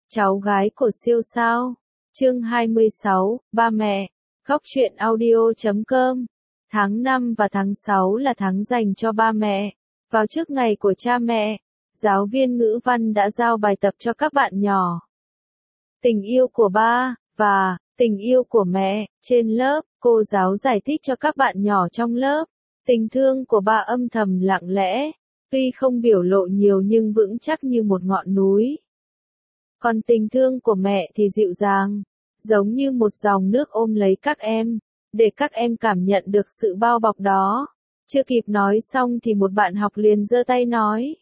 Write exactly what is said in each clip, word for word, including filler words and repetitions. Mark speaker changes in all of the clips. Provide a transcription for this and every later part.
Speaker 1: cháu gái của siêu sao. Chương hai mươi sáu, ba mẹ. Góc truyện audio chấm com. Tháng năm và tháng sáu là tháng dành cho ba mẹ. Vào trước ngày của cha mẹ, giáo viên ngữ văn đã giao bài tập cho các bạn nhỏ. Tình yêu của ba, và tình yêu của mẹ. Trên lớp, cô giáo giải thích cho các bạn nhỏ trong lớp. Tình thương của ba âm thầm lặng lẽ, tuy không biểu lộ nhiều nhưng vững chắc như một ngọn núi. Còn tình thương của mẹ thì dịu dàng, giống như một dòng nước ôm lấy các em, để các em cảm nhận được sự bao bọc đó. Chưa kịp nói xong thì một bạn học liền giơ tay nói.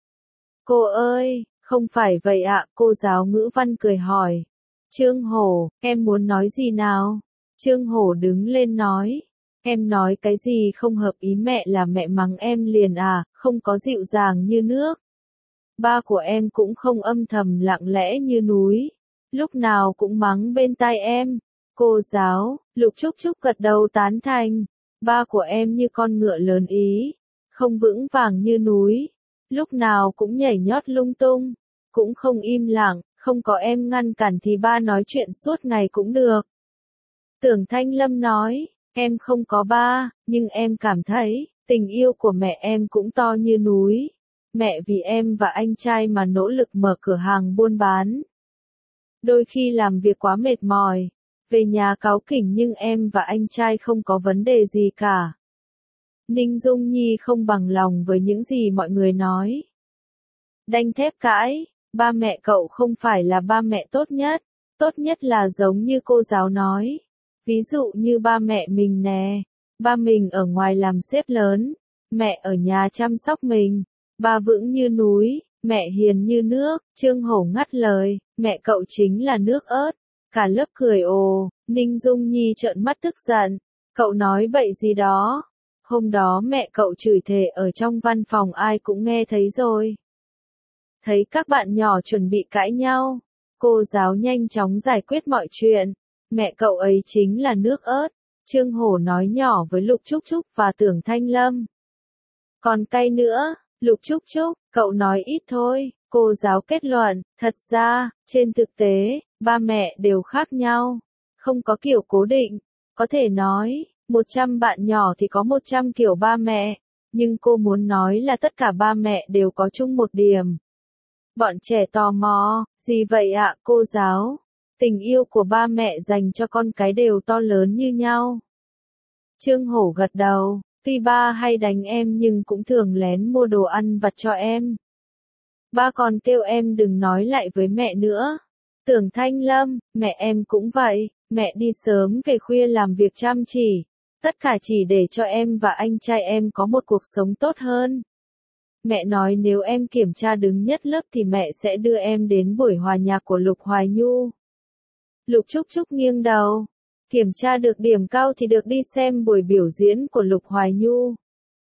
Speaker 1: Cô ơi, không phải vậy ạ, cô giáo ngữ văn cười hỏi. Trương Hổ, em muốn nói gì nào? Trương Hổ đứng lên nói. Em nói cái gì không hợp ý mẹ là mẹ mắng em liền à, không có dịu dàng như nước. Ba của em cũng không âm thầm lặng lẽ như núi, lúc nào cũng mắng bên tai em. Cô giáo, Lục Trúc Trúc gật đầu tán thành. Ba của em như con ngựa lớn Ý, không vững vàng như núi, lúc nào cũng nhảy nhót lung tung, cũng không im lặng, không có em ngăn cản thì ba nói chuyện suốt ngày cũng được. Tưởng Thanh Lâm nói, em không có ba, nhưng em cảm thấy, tình yêu của mẹ em cũng to như núi. Mẹ vì em và anh trai mà nỗ lực mở cửa hàng buôn bán. Đôi khi làm việc quá mệt mỏi, về nhà cáu kỉnh nhưng em và anh trai không có vấn đề gì cả. Ninh Dung Nhi không bằng lòng với những gì mọi người nói. Đanh thép cãi, ba mẹ cậu không phải là ba mẹ tốt nhất, tốt nhất là giống như cô giáo nói. Ví dụ như ba mẹ mình nè, ba mình ở ngoài làm sếp lớn, mẹ ở nhà chăm sóc mình. Ba vững như núi, mẹ hiền như nước. Trương Hổ ngắt lời, mẹ cậu chính là nước ớt. Cả lớp cười ồ, Ninh Dung Nhi trợn mắt tức giận. Cậu nói bậy gì đó. Hôm đó mẹ cậu chửi thề ở trong văn phòng ai cũng nghe thấy rồi. Thấy các bạn nhỏ chuẩn bị cãi nhau, cô giáo nhanh chóng giải quyết mọi chuyện. Mẹ cậu ấy chính là nước ớt. Trương Hổ nói nhỏ với Lục Trúc Trúc và Tưởng Thanh Lâm. Còn cay nữa. Lục Trúc Trúc, cậu nói ít thôi, cô giáo kết luận, thật ra, trên thực tế, ba mẹ đều khác nhau, không có kiểu cố định, có thể nói, một trăm bạn nhỏ thì có một trăm kiểu ba mẹ, nhưng cô muốn nói là tất cả ba mẹ đều có chung một điểm. Bọn trẻ tò mò, gì vậy ạ cô giáo? Tình yêu của ba mẹ dành cho con cái đều to lớn như nhau. Trương Hổ gật đầu. Tuy ba hay đánh em nhưng cũng thường lén mua đồ ăn vặt cho em. Ba còn kêu em đừng nói lại với mẹ nữa. Tưởng Thanh Lâm, mẹ em cũng vậy, mẹ đi sớm về khuya làm việc chăm chỉ. Tất cả chỉ để cho em và anh trai em có một cuộc sống tốt hơn. Mẹ nói nếu em kiểm tra đứng nhất lớp thì mẹ sẽ đưa em đến buổi hòa nhạc của Lục Hoài Nhu. Lục Trúc Trúc nghiêng đầu. Kiểm tra được điểm cao thì được đi xem buổi biểu diễn của Lục Hoài Nhu.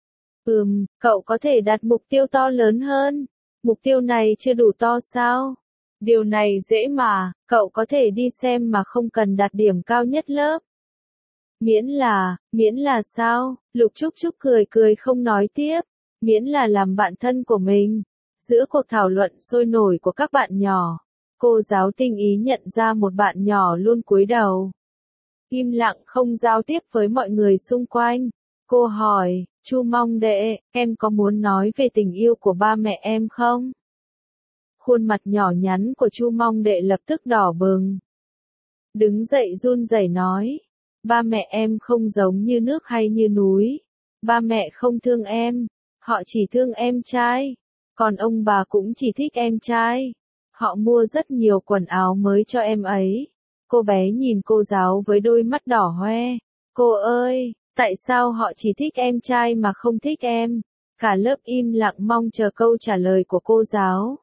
Speaker 1: Ừm, cậu có thể đặt mục tiêu to lớn hơn. Mục tiêu này chưa đủ to sao? Điều này dễ mà, cậu có thể đi xem mà không cần đạt điểm cao nhất lớp. Miễn là, miễn là sao? Lục Trúc Trúc cười cười không nói tiếp. Miễn là làm bạn thân của mình. Giữa cuộc thảo luận sôi nổi của các bạn nhỏ, cô giáo tinh ý nhận ra một bạn nhỏ luôn cúi đầu. Im lặng không giao tiếp với mọi người xung quanh. Cô hỏi, Chu Mong Đệ, em có muốn nói về tình yêu của ba mẹ em không? Khuôn mặt nhỏ nhắn của Chu Mong Đệ lập tức đỏ bừng. Đứng dậy run rẩy nói, ba mẹ em không giống như nước hay như núi. Ba mẹ không thương em, họ chỉ thương em trai. Còn ông bà cũng chỉ thích em trai. Họ mua rất nhiều quần áo mới cho em ấy. Cô bé nhìn cô giáo với đôi mắt đỏ hoe. Cô ơi, tại sao họ chỉ thích em trai mà không thích em? Cả lớp im lặng mong chờ câu trả lời của cô giáo.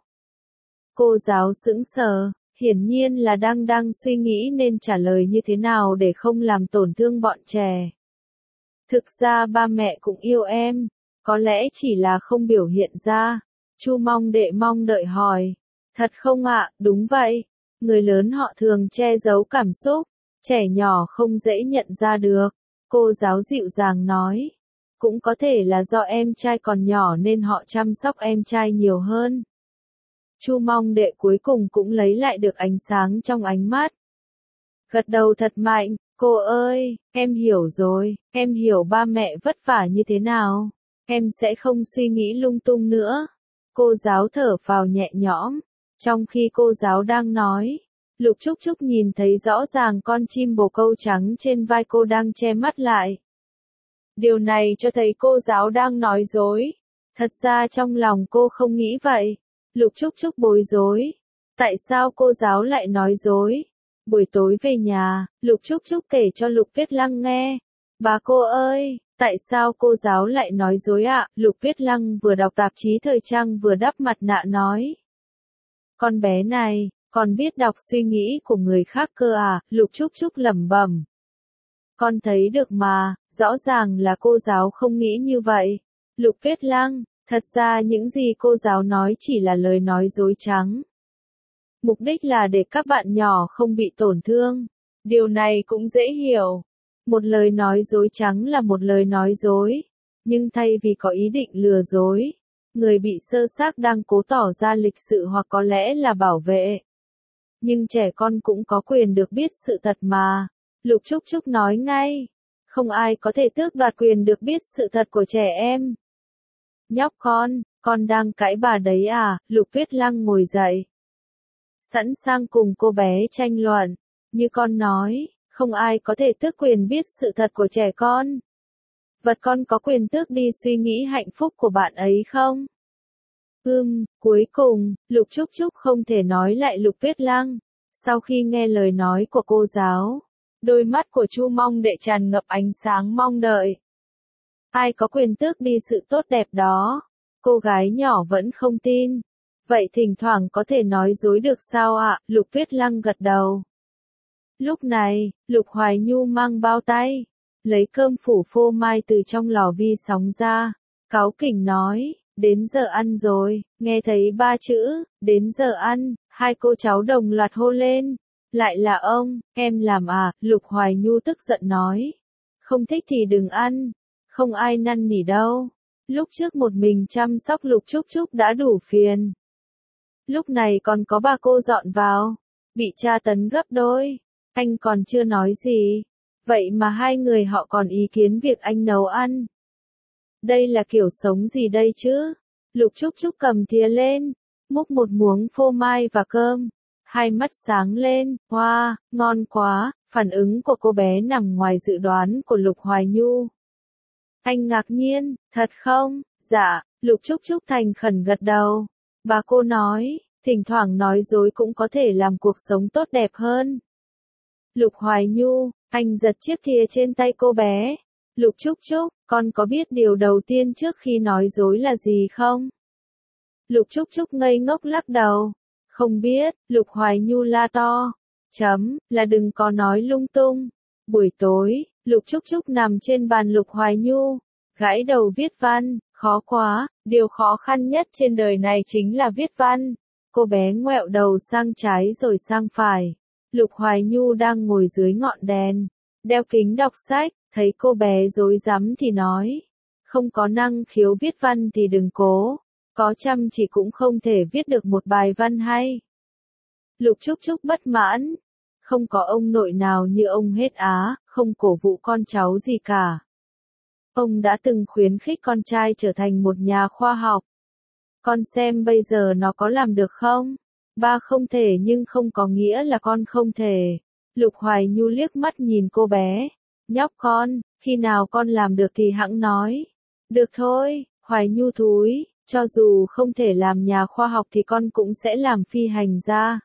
Speaker 1: Cô giáo sững sờ, hiển nhiên là đang đang suy nghĩ nên trả lời như thế nào để không làm tổn thương bọn trẻ. Thực ra ba mẹ cũng yêu em, có lẽ chỉ là không biểu hiện ra. Chu Mong Đệ mong đợi hỏi. Thật không ạ? Đúng vậy. Người lớn họ thường che giấu cảm xúc, trẻ nhỏ không dễ nhận ra được. Cô giáo dịu dàng nói. Cũng có thể là do em trai còn nhỏ nên họ chăm sóc em trai nhiều hơn. Chu Mong Đệ cuối cùng cũng lấy lại được ánh sáng trong ánh mắt. Gật đầu thật mạnh, cô ơi, em hiểu rồi, em hiểu ba mẹ vất vả như thế nào. Em sẽ không suy nghĩ lung tung nữa. Cô giáo thở phào nhẹ nhõm. Trong khi cô giáo đang nói, Lục Trúc Trúc nhìn thấy rõ ràng con chim bồ câu trắng trên vai cô đang che mắt lại. Điều này cho thấy cô giáo đang nói dối. Thật ra trong lòng cô không nghĩ vậy. Lục Trúc Trúc bối rối. Tại sao cô giáo lại nói dối? Buổi tối về nhà, Lục Trúc Trúc kể cho Lục Tuyết Lăng nghe. Bà cô ơi, tại sao cô giáo lại nói dối ạ? À? Lục Tuyết Lăng vừa đọc tạp chí thời trang vừa đắp mặt nạ nói. Con bé này, còn biết đọc suy nghĩ của người khác cơ à? Lục Trúc Trúc lẩm bẩm. Con thấy được mà, rõ ràng là cô giáo không nghĩ như vậy. Lục Tuyết Lăng, thật ra những gì cô giáo nói chỉ là lời nói dối trắng. Mục đích là để các bạn nhỏ không bị tổn thương. Điều này cũng dễ hiểu. Một lời nói dối trắng là một lời nói dối. Nhưng thay vì có ý định lừa dối, người bị sơ xác đang cố tỏ ra lịch sự hoặc có lẽ là bảo vệ. Nhưng trẻ con cũng có quyền được biết sự thật mà. Lục Trúc Trúc nói ngay. Không ai có thể tước đoạt quyền được biết sự thật của trẻ em. Nhóc con, con đang cãi bà đấy à? Lục Tuyết Lăng ngồi dậy. Sẵn sàng cùng cô bé tranh luận. Như con nói, không ai có thể tước quyền biết sự thật của trẻ con. Vật con có quyền tước đi suy nghĩ hạnh phúc của bạn ấy không? Ừm, cuối cùng, Lục Trúc Trúc không thể nói lại Lục Tuyết Lăng. Sau khi nghe lời nói của cô giáo, đôi mắt của Chu Mong Đệ tràn ngập ánh sáng mong đợi. Ai có quyền tước đi sự tốt đẹp đó? Cô gái nhỏ vẫn không tin. Vậy thỉnh thoảng có thể nói dối được sao ạ? À? Lục Tuyết Lăng gật đầu. Lúc này, Lục Hoài Nhu mang bao tay, lấy cơm phủ phô mai từ trong lò vi sóng ra, cáu kỉnh nói, đến giờ ăn rồi. Nghe thấy ba chữ, đến giờ ăn, hai cô cháu đồng loạt hô lên. Lại là ông, em làm à? Lục Hoài Nhu tức giận nói. Không thích thì đừng ăn, không ai năn nỉ đâu. Lúc trước một mình chăm sóc Lục Trúc Trúc đã đủ phiền. Lúc này còn có ba cô dọn vào, bị tra tấn gấp đôi. Anh còn chưa nói gì, vậy mà hai người họ còn ý kiến việc anh nấu ăn. Đây là kiểu sống gì đây chứ? Lục Trúc Trúc cầm thìa lên, múc một muỗng phô mai và cơm, hai mắt sáng lên, wow, ngon quá. Phản ứng của cô bé nằm ngoài dự đoán của Lục Hoài Nhu. Anh ngạc nhiên, thật không? Dạ, Lục Trúc Trúc thành khẩn gật đầu. Bà cô nói, thỉnh thoảng nói dối cũng có thể làm cuộc sống tốt đẹp hơn. Lục Hoài Nhu, anh giật chiếc thìa trên tay cô bé. Lục Trúc Trúc, con có biết điều đầu tiên trước khi nói dối là gì không? Lục Trúc Trúc ngây ngốc lắc đầu. Không biết. Lục Hoài Nhu la to. Chấm, là đừng có nói lung tung. Buổi tối, Lục Trúc Trúc nằm trên bàn Lục Hoài Nhu, gãi đầu viết văn. Khó quá, điều khó khăn nhất trên đời này chính là viết văn. Cô bé ngoẹo đầu sang trái rồi sang phải. Lục Hoài Nhu đang ngồi dưới ngọn đèn, đeo kính đọc sách, thấy cô bé rối rắm thì nói. Không có năng khiếu viết văn thì đừng cố, có chăm chỉ cũng không thể viết được một bài văn hay. Lục Trúc Trúc bất mãn. Không có ông nội nào như ông hết á, không cổ vũ con cháu gì cả. Ông đã từng khuyến khích con trai trở thành một nhà khoa học. Con xem bây giờ nó có làm được không? Ba không thể nhưng không có nghĩa là con không thể. Lục Hoài Nhu liếc mắt nhìn cô bé. Nhóc con, khi nào con làm được thì hẵng nói. Được thôi, Hoài Nhu thúi, cho dù không thể làm nhà khoa học thì con cũng sẽ làm phi hành gia.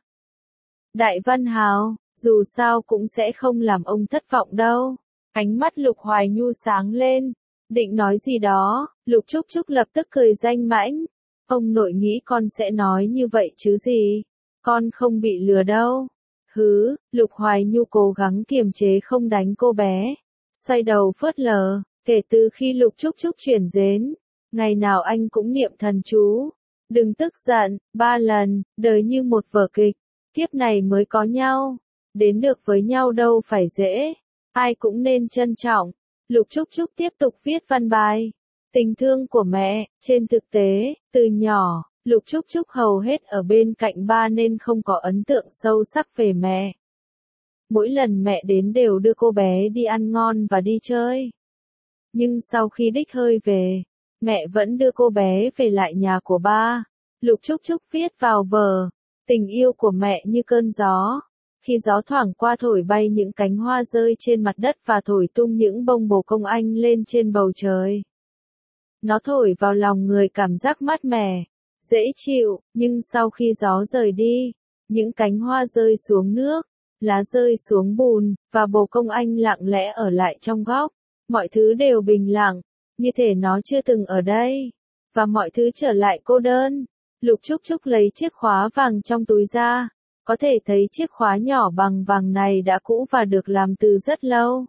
Speaker 1: Đại Văn Hào, dù sao cũng sẽ không làm ông thất vọng đâu. Ánh mắt Lục Hoài Nhu sáng lên. Định nói gì đó, Lục Trúc Trúc lập tức cười danh mãnh. Ông nội nghĩ con sẽ nói như vậy chứ gì? Con không bị lừa đâu. Hứ, Lục Hoài Nhu cố gắng kiềm chế không đánh cô bé. Xoay đầu phớt lờ, kể từ khi Lục Trúc Trúc chuyển đến, ngày nào anh cũng niệm thần chú. Đừng tức giận, ba lần, đời như một vở kịch, kiếp này mới có nhau. Đến được với nhau đâu phải dễ, ai cũng nên trân trọng. Lục Trúc Trúc tiếp tục viết văn bài. Tình thương của mẹ, trên thực tế, từ nhỏ, Lục Trúc Trúc hầu hết ở bên cạnh ba nên không có ấn tượng sâu sắc về mẹ. Mỗi lần mẹ đến đều đưa cô bé đi ăn ngon và đi chơi. Nhưng sau khi đích hơi về, mẹ vẫn đưa cô bé về lại nhà của ba. Lục Trúc Trúc viết vào vở, tình yêu của mẹ như cơn gió. Khi gió thoảng qua thổi bay những cánh hoa rơi trên mặt đất và thổi tung những bông bồ công anh lên trên bầu trời. Nó thổi vào lòng người cảm giác mát mẻ, dễ chịu, nhưng sau khi gió rời đi, những cánh hoa rơi xuống nước, lá rơi xuống bùn, và bồ công anh lặng lẽ ở lại trong góc. Mọi thứ đều bình lặng, như thể nó chưa từng ở đây, và mọi thứ trở lại cô đơn. Lục Trúc Trúc lấy chiếc khóa vàng trong túi ra, có thể thấy chiếc khóa nhỏ bằng vàng này đã cũ và được làm từ rất lâu.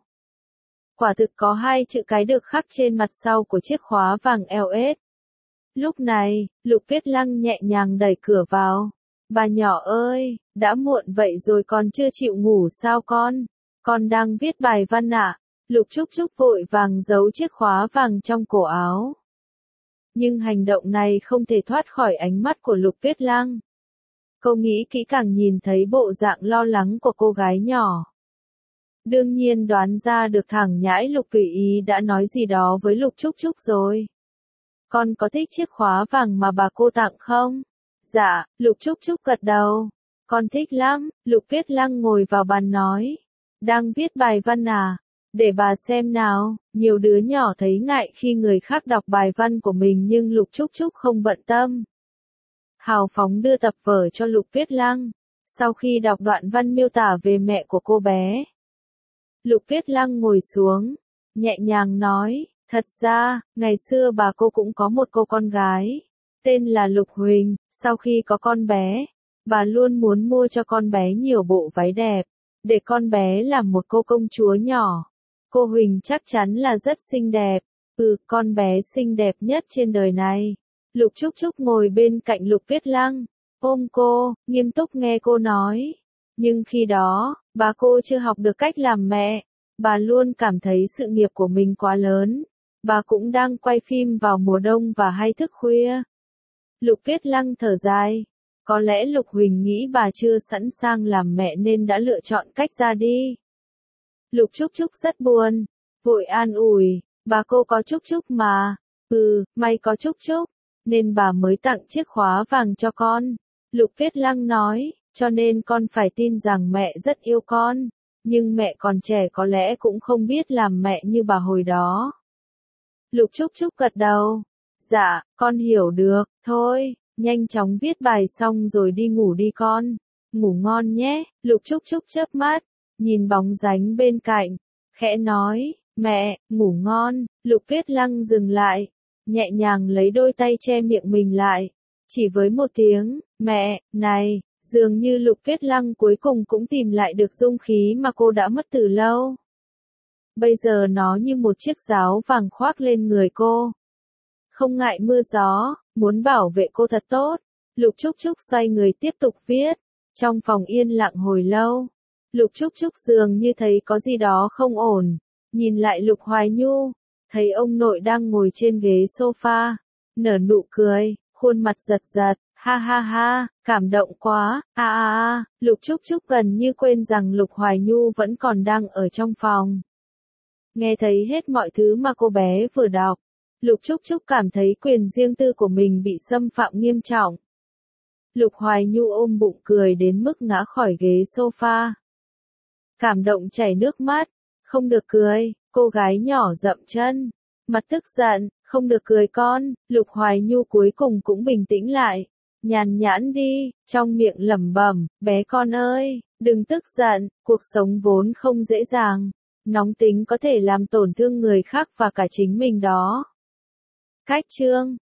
Speaker 1: Quả thực có hai chữ cái được khắc trên mặt sau của chiếc khóa vàng eo ét. Lúc này, Lục Tuyết Lăng nhẹ nhàng đẩy cửa vào. Bà nhỏ ơi, đã muộn vậy rồi còn chưa chịu ngủ sao con? Con đang viết bài văn ạ. À? Lục Trúc Trúc vội vàng giấu chiếc khóa vàng trong cổ áo. Nhưng hành động này không thể thoát khỏi ánh mắt của Lục Tuyết Lăng. Cô nghĩ kỹ càng nhìn thấy bộ dạng lo lắng của cô gái nhỏ. Đương nhiên đoán ra được thằng nhãi Lục Tùy Ý đã nói gì đó với Lục Trúc Trúc rồi. Con có thích chiếc khóa vàng mà bà cô tặng không? Dạ, Lục Trúc Trúc gật đầu. Con thích lắm, Lục Tuyết Lăng ngồi vào bàn nói. Đang viết bài văn à? Để bà xem nào. Nhiều đứa nhỏ thấy ngại khi người khác đọc bài văn của mình nhưng Lục Trúc Trúc không bận tâm. Hào phóng đưa tập vở cho Lục Tuyết Lăng. Sau khi đọc đoạn văn miêu tả về mẹ của cô bé, Lục Tuyết Lăng ngồi xuống, nhẹ nhàng nói, thật ra, ngày xưa bà cô cũng có một cô con gái, tên là Lục Huỳnh. Sau khi có con bé, bà luôn muốn mua cho con bé nhiều bộ váy đẹp, để con bé làm một cô công chúa nhỏ. Cô Huỳnh chắc chắn là rất xinh đẹp, ừ, con bé xinh đẹp nhất trên đời này. Lục Trúc Trúc ngồi bên cạnh Lục Tuyết Lăng, ôm cô, nghiêm túc nghe cô nói. Nhưng khi đó, bà cô chưa học được cách làm mẹ. Bà luôn cảm thấy sự nghiệp của mình quá lớn. Bà cũng đang quay phim vào mùa đông và hay thức khuya. Lục Tuyết Lăng thở dài. Có lẽ Lục Huỳnh nghĩ bà chưa sẵn sàng làm mẹ nên đã lựa chọn cách ra đi. Lục Trúc Trúc rất buồn, vội an ủi, bà cô có Trúc Trúc mà. Ừ, may có Trúc Trúc, nên bà mới tặng chiếc khóa vàng cho con. Lục Tuyết Lăng nói, cho nên con phải tin rằng mẹ rất yêu con, nhưng mẹ còn trẻ có lẽ cũng không biết làm mẹ như bà hồi đó. Lục Trúc Trúc gật đầu, dạ, con hiểu được, thôi, nhanh chóng viết bài xong rồi đi ngủ đi con, ngủ ngon nhé. Lục Trúc Trúc chớp mắt, nhìn bóng dáng bên cạnh, khẽ nói, mẹ, ngủ ngon. Lục Tuyết Lăng dừng lại, nhẹ nhàng lấy đôi tay che miệng mình lại, chỉ với một tiếng, mẹ, này, dường như Lục Tuyết Lăng cuối cùng cũng tìm lại được dung khí mà cô đã mất từ lâu. Bây giờ nó như một chiếc giáo vàng khoác lên người cô. Không ngại mưa gió, muốn bảo vệ cô thật tốt. Lục Trúc Trúc xoay người tiếp tục viết. Trong phòng yên lặng hồi lâu, Lục Trúc Trúc dường như thấy có gì đó không ổn. Nhìn lại Lục Hoài Nhu, thấy ông nội đang ngồi trên ghế sofa, nở nụ cười, khuôn mặt giật giật, ha ha ha, cảm động quá, a a a. Lục Trúc Trúc gần như quên rằng Lục Hoài Nhu vẫn còn đang ở trong phòng. Nghe thấy hết mọi thứ mà cô bé vừa đọc, Lục Trúc Trúc cảm thấy quyền riêng tư của mình bị xâm phạm nghiêm trọng. Lục Hoài Nhu ôm bụng cười đến mức ngã khỏi ghế sofa. Cảm động chảy nước mắt, không được cười, cô gái nhỏ dậm chân, mặt tức giận, không được cười con. Lục Hoài Nhu cuối cùng cũng bình tĩnh lại, nhàn nhãn đi, trong miệng lẩm bẩm, bé con ơi, đừng tức giận, cuộc sống vốn không dễ dàng, nóng tính có thể làm tổn thương người khác và cả chính mình đó. Cách chương